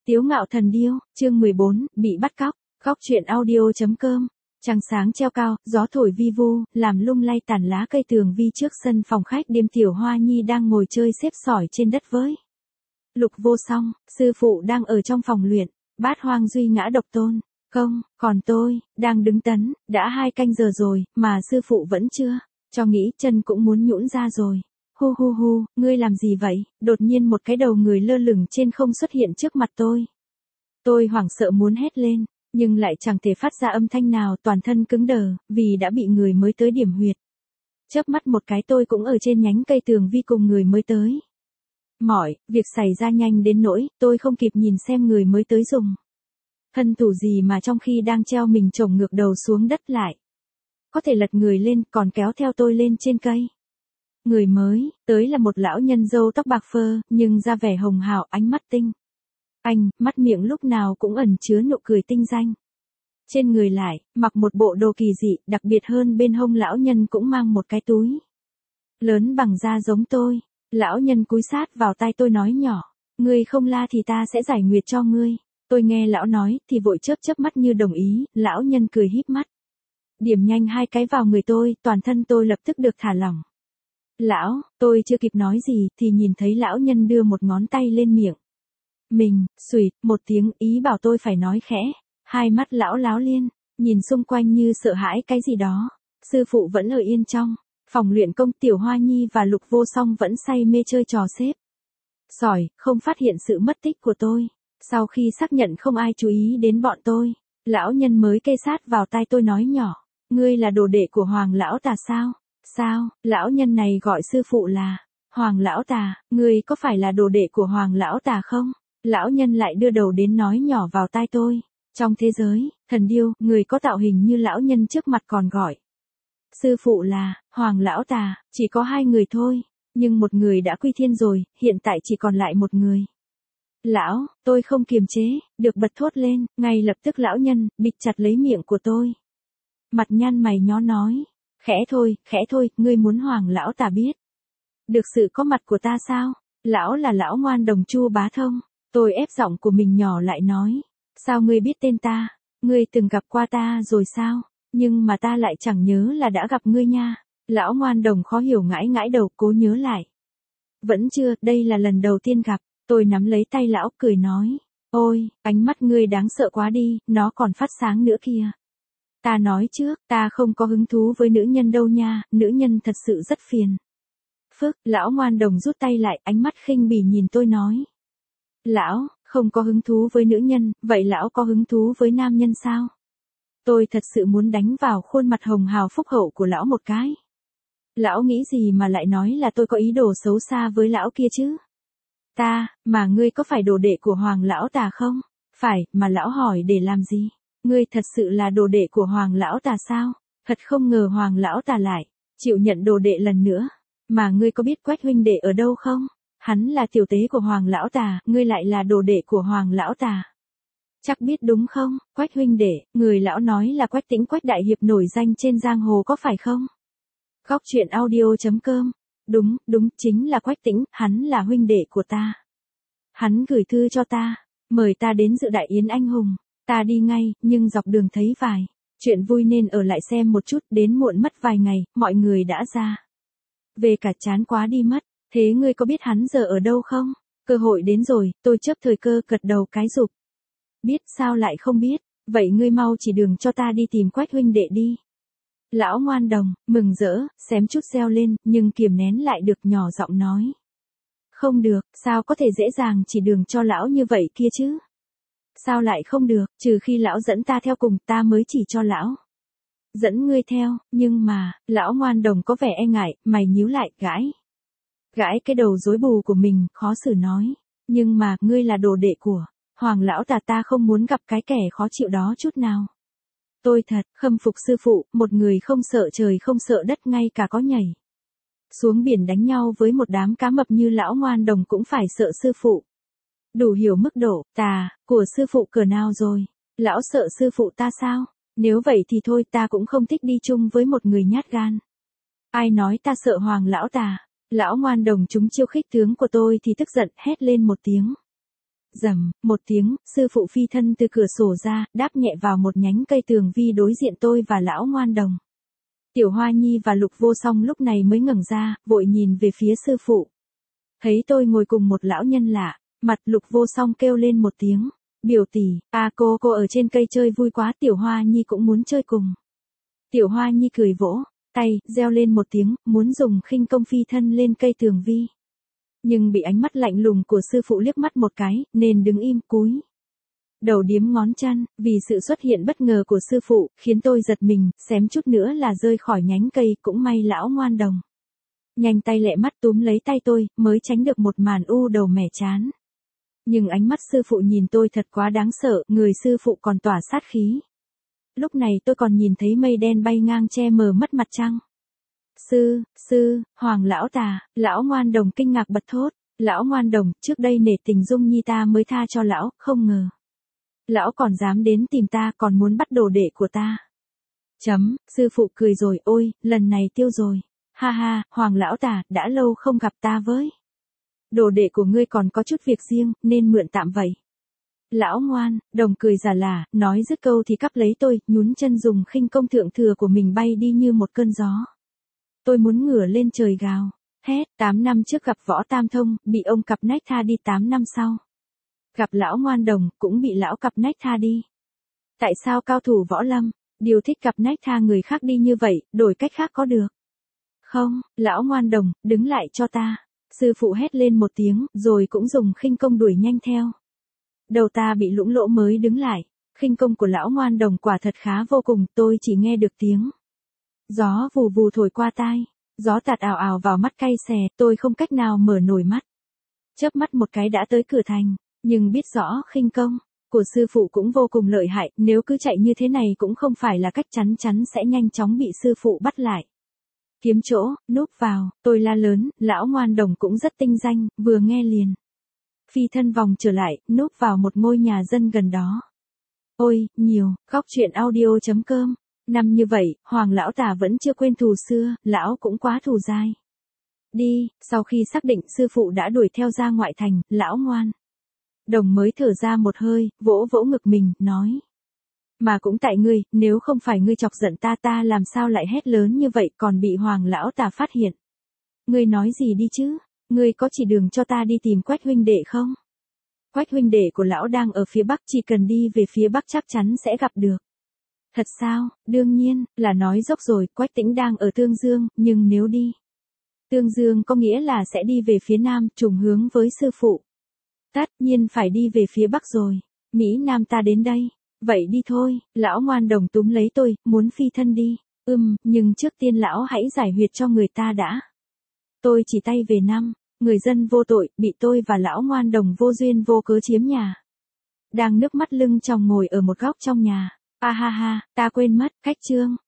Tiếu ngạo thần điêu, chương 14, bị bắt cóc, góc truyện audio.com. Trăng sáng treo cao, gió thổi vi vu, làm lung lay tàn lá cây tường vi trước sân phòng khách đêm Tiểu Hoa Nhi đang ngồi chơi xếp sỏi trên đất với Lục Vô Song, sư phụ đang ở trong phòng luyện, Bát Hoang Duy Ngã Độc Tôn. Không, còn tôi, đang đứng tấn, đã 2 canh giờ rồi, mà sư phụ vẫn chưa, cho nghĩ chân cũng muốn nhũn ra rồi. Hu hu hu, ngươi làm gì vậy? Đột nhiên một cái đầu người lơ lửng trên không xuất hiện trước mặt tôi. Tôi hoảng sợ muốn hét lên, nhưng lại chẳng thể phát ra âm thanh nào, toàn thân cứng đờ, vì đã bị người mới tới điểm huyệt. Chớp mắt một cái tôi cũng ở trên nhánh cây tường vi cùng người mới tới. Việc xảy ra nhanh đến nỗi, tôi không kịp nhìn xem người mới tới dùng thân thủ gì mà trong khi đang treo mình chổng ngược đầu xuống đất lại có thể lật người lên, còn kéo theo tôi lên trên cây. Người mới tới là một lão nhân râu tóc bạc phơ, nhưng da vẻ hồng hào, ánh mắt tinh anh, mắt miệng lúc nào cũng ẩn chứa nụ cười tinh danh. Trên người lại mặc một bộ đồ kỳ dị, đặc biệt hơn bên hông lão nhân cũng mang một cái túi lớn bằng da giống tôi. Lão nhân cúi sát vào tai tôi nói nhỏ, ngươi không la thì ta sẽ giải nguyệt cho ngươi. Tôi nghe lão nói thì vội chớp mắt như đồng ý. Lão nhân cười híp mắt, điểm nhanh 2 cái vào người tôi, toàn thân tôi lập tức được thả lỏng. Lão, tôi chưa kịp nói gì thì nhìn thấy lão nhân đưa một ngón tay lên miệng mình, xuỵt một tiếng, ý bảo tôi phải nói khẽ. Hai mắt lão láo liên, nhìn xung quanh như sợ hãi cái gì đó. Sư phụ vẫn ở yên trong phòng luyện công, Tiểu Hoa Nhi và Lục Vô Song vẫn say mê chơi trò xếp sỏi, không phát hiện sự mất tích của tôi. Sau khi xác nhận không ai chú ý đến bọn tôi, lão nhân mới kê sát vào tai tôi nói nhỏ, ngươi là đồ đệ của Hoàng lão tà sao? Sao? Lão nhân này gọi sư phụ là Hoàng lão tà, ngươi có phải là đồ đệ của Hoàng lão tà không? Lão nhân lại đưa đầu đến nói nhỏ vào tai tôi, trong thế giới thần điêu, người có tạo hình như lão nhân trước mặt còn gọi sư phụ là Hoàng lão tà. Chỉ có 2 người thôi, nhưng một người đã quy thiên rồi, hiện tại chỉ còn lại một người. Lão, tôi không kiềm chế được bật thốt lên, ngay lập tức lão nhân bịt chặt lấy miệng của tôi. Mặt nhăn mày nhó nói, khẽ thôi, ngươi muốn Hoàng lão tà biết được sự có mặt của ta sao? Lão là lão Ngoan Đồng Chu Bá Thông. Tôi ép giọng của mình nhỏ lại nói, sao ngươi biết tên ta? Ngươi từng gặp qua ta rồi sao? Nhưng mà ta lại chẳng nhớ là đã gặp ngươi nha. Lão Ngoan Đồng khó hiểu ngãi đầu, cố nhớ lại. Vẫn chưa, đây là lần đầu tiên gặp. Tôi nắm lấy tay lão cười nói, ôi, ánh mắt ngươi đáng sợ quá đi, nó còn phát sáng nữa kìa. Ta nói trước, ta không có hứng thú với nữ nhân đâu nha, nữ nhân thật sự rất phiền phức. Lão Ngoan Đồng rút tay lại, ánh mắt khinh bỉ nhìn tôi nói, lão, không có hứng thú với nữ nhân, vậy lão có hứng thú với nam nhân sao? Tôi thật sự muốn đánh vào khuôn mặt hồng hào phúc hậu của lão một cái. Lão nghĩ gì mà lại nói là tôi có ý đồ xấu xa với lão kia chứ? Mà ngươi có phải đồ đệ của Hoàng lão tà không? Phải, mà lão hỏi để làm gì? Ngươi thật sự là đồ đệ của Hoàng lão tà sao? Thật không ngờ Hoàng lão tà lại chịu nhận đồ đệ lần nữa. Mà ngươi có biết Quách huynh đệ ở đâu không? Hắn là tiểu tế của Hoàng lão tà, ngươi lại là đồ đệ của Hoàng lão tà. Chắc biết đúng không? Quách huynh đệ, người lão nói là Quách Tĩnh, Quách đại hiệp nổi danh trên giang hồ có phải không? Góc truyện audio.com. Đúng, chính là Quách Tĩnh, hắn là huynh đệ của ta. Hắn gửi thư cho ta, mời ta đến dự đại yến anh hùng. Ta đi ngay, nhưng dọc đường thấy vài chuyện vui nên ở lại xem một chút, đến muộn mất vài ngày, mọi người đã ra về cả, chán quá đi mất. Thế ngươi có biết hắn giờ ở đâu không? Cơ hội đến rồi, tôi chớp thời cơ gật đầu cái rụp. Biết, sao lại không biết? Vậy ngươi mau chỉ đường cho ta đi tìm Quách huynh đệ đi. Lão Ngoan Đồng mừng rỡ, xém chút reo lên, nhưng kiềm nén lại được, nhỏ giọng nói, không được, sao có thể dễ dàng chỉ đường cho lão như vậy kia chứ? Sao lại không được, trừ khi lão dẫn ta theo cùng, ta mới chỉ cho lão dẫn ngươi theo. Nhưng mà, lão Ngoan Đồng có vẻ e ngại, mày nhíu lại, gãi cái đầu rối bù của mình, khó xử nói, nhưng mà, ngươi là đồ đệ của Hoàng lão tà, ta không muốn gặp cái kẻ khó chịu đó chút nào. Tôi thật khâm phục sư phụ, một người không sợ trời không sợ đất, ngay cả có nhảy xuống biển đánh nhau với một đám cá mập như lão Ngoan Đồng cũng phải sợ sư phụ. Đủ hiểu mức độ tà của sư phụ cỡ nào rồi. Lão sợ sư phụ ta sao? Nếu vậy thì thôi, ta cũng không thích đi chung với một người nhát gan. Ai nói ta sợ Hoàng lão tà? Lão Ngoan Đồng trúng chiêu khích tướng của tôi thì tức giận hét lên một tiếng. rầm, một tiếng, sư phụ phi thân từ cửa sổ ra, đáp nhẹ vào một nhánh cây tường vi đối diện tôi và lão ngoan đồng. Tiểu Hoa Nhi và Lục Vô Song lúc này mới ngẩng ra, vội nhìn về phía sư phụ. Thấy tôi ngồi cùng một lão nhân lạ, mặt Lục Vô Song kêu lên một tiếng. Biểu tỷ, cô ở trên cây chơi vui quá, Tiểu Hoa Nhi cũng muốn chơi cùng. Tiểu Hoa Nhi cười vỗ tay, reo lên một tiếng, muốn dùng khinh công phi thân lên cây tường vi. Nhưng bị ánh mắt lạnh lùng của sư phụ liếc mắt một cái, nên đứng im cúi đầu điếm ngón chân, vì sự xuất hiện bất ngờ của sư phụ, khiến tôi giật mình, xém chút nữa là rơi khỏi nhánh cây, cũng may lão ngoan đồng nhanh tay lẹ mắt túm lấy tay tôi, mới tránh được một màn u đầu mẻ chán. Nhưng ánh mắt sư phụ nhìn tôi thật quá đáng sợ, người sư phụ còn tỏa sát khí. Lúc này tôi còn nhìn thấy mây đen bay ngang che mờ mất mặt trăng. Hoàng lão tà, lão ngoan đồng kinh ngạc bật thốt. Lão ngoan đồng, trước đây nể tình Dung Nhi ta mới tha cho lão, không ngờ lão còn dám đến tìm ta, còn muốn bắt đồ đệ của ta. Sư phụ cười rồi, ôi, lần này tiêu rồi. Ha ha, Hoàng lão tà, đã lâu không gặp ta với. Đồ đệ của ngươi còn có chút việc riêng, nên mượn tạm vậy. Lão ngoan đồng cười giả lả, nói dứt câu thì cắp lấy tôi, nhún chân dùng khinh công thượng thừa của mình bay đi như một cơn gió. Tôi muốn ngửa lên trời gào hét. 8 năm trước gặp Võ Tam Thông, bị ông cặp nách tha đi. 8 năm sau gặp lão ngoan đồng, cũng bị lão cặp nách tha đi. Tại sao cao thủ võ lâm điều thích cặp nách tha người khác đi như vậy, đổi cách khác có được không? Lão ngoan đồng, đứng lại cho ta. Sư phụ hét lên một tiếng, rồi cũng dùng khinh công đuổi nhanh theo. Đầu ta bị lũng lỗ mới đứng lại. Khinh công của lão ngoan đồng quả thật khá vô cùng, tôi chỉ nghe được tiếng gió vù vù thổi qua tai. Gió tạt ào ào vào mắt cay xè, tôi không cách nào mở nổi mắt. Chớp mắt một cái đã tới cửa thành, nhưng biết rõ khinh công của sư phụ cũng vô cùng lợi hại, nếu cứ chạy như thế này cũng không phải là cách, chắn sẽ nhanh chóng bị sư phụ bắt lại. Kiếm chỗ, núp vào, tôi la lớn, lão ngoan đồng cũng rất tinh danh, vừa nghe liền phi thân vòng trở lại, núp vào một ngôi nhà dân gần đó. Ôi, nhiều, góc truyện audio.com. Năm như vậy, Hoàng lão tà vẫn chưa quên thù xưa, lão cũng quá thù dai. Đi, sau khi xác định sư phụ đã đuổi theo ra ngoại thành, lão ngoan đồng mới thở ra một hơi, vỗ vỗ ngực mình, nói. Mà cũng tại ngươi, nếu không phải ngươi chọc giận ta làm sao lại hét lớn như vậy, còn bị Hoàng lão tà phát hiện. Ngươi nói gì đi chứ? Ngươi có chỉ đường cho ta đi tìm Quách huynh đệ không? Quách huynh đệ của lão đang ở phía bắc, chỉ cần đi về phía bắc chắc chắn sẽ gặp được. Thật sao? Đương nhiên, là nói dốc rồi, Quách Tĩnh đang ở Tương Dương, nhưng nếu đi Tương Dương có nghĩa là sẽ đi về phía nam, trùng hướng với sư phụ. Tất nhiên phải đi về phía bắc rồi. Mỹ Nam ta đến đây. Vậy đi thôi, lão ngoan đồng túm lấy tôi, muốn phi thân đi. Nhưng trước tiên lão hãy giải huyệt cho người ta đã. Tôi chỉ tay về năm người dân vô tội, bị tôi và lão ngoan đồng vô duyên vô cớ chiếm nhà. Đang nước mắt lưng tròng ngồi ở một góc trong nhà. Ha, ta quên mất, cách chương.